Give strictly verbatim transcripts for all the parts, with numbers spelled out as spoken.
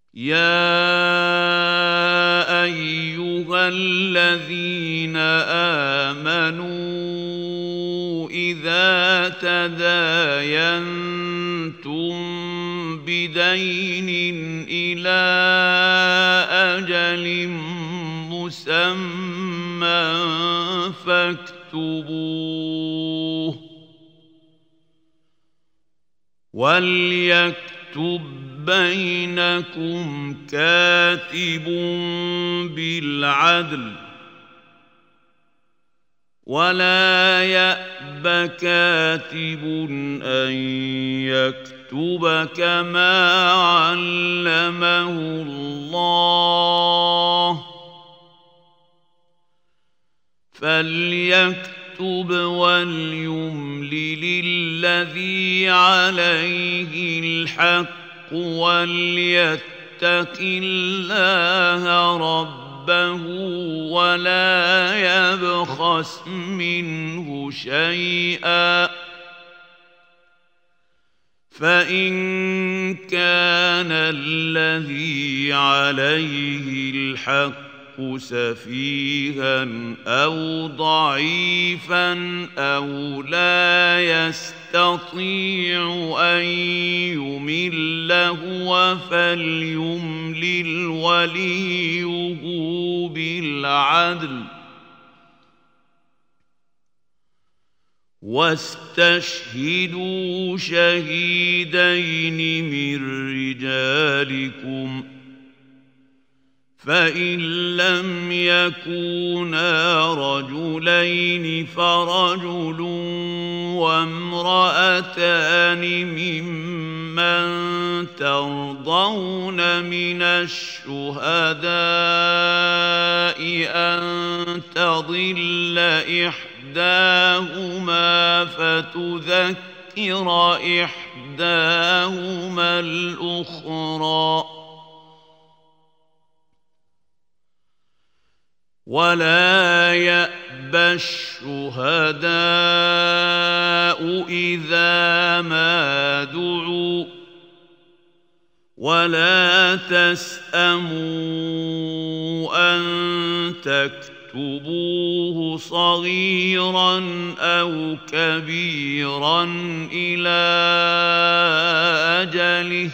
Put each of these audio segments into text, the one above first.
يا أيها الذين آمنوا إذا تداينتم بدين إلى أجل مسمى فاكتبوه وليكتب بينكم كاتب بالعدل ولا يأب كاتب أن يكتب كما علمه الله فليكتب وليملل الذي عليه الحق وليتق الله ربه ولا يبخس منه شيئا فإن كان الذي عليه الحق سفيها أو ضعيفا أو لا يستطيع أن يمل هو فليملل وليه بالعدل واستشهدوا شهيدين من رجالكم فإن لم يكونا رجلين فرجل وامرأتان ممن ترضون من الشهداء أن تضل إحداهما فتذكر إحداهما الأخرى ولا يأبى الشهداء إذا ما دعوا ولا تسأموا أن تكتبوه صغيرا أو كبيرا إلى أجله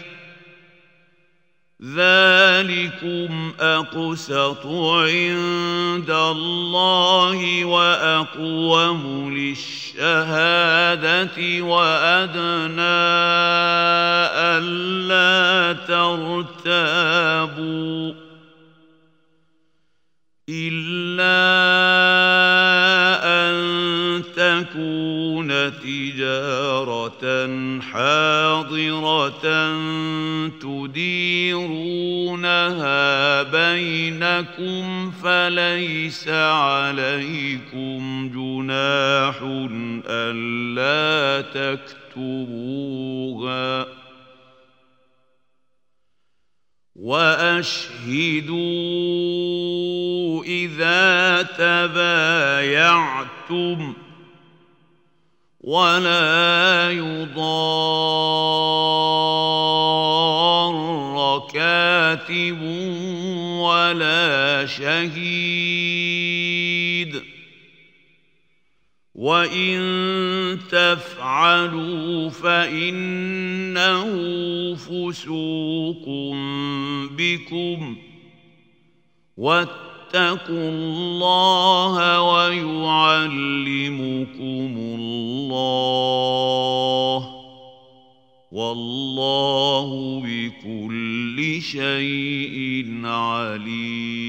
ذلكم أقسط عند الله وأقوم للشهادة وأدنى ألا ترتابوا إلا أن تكون تجارة حاضرة تديرونها بينكم فليس عليكم جناح ألا تكتبوها وأشهدوا إذا تبايعتم ولا يضار كاتب ولا شهيد وإن تفعلوا فإنه فسوق بكم واتقوا الله ويعلمكم الله والله بكل شيء عليم.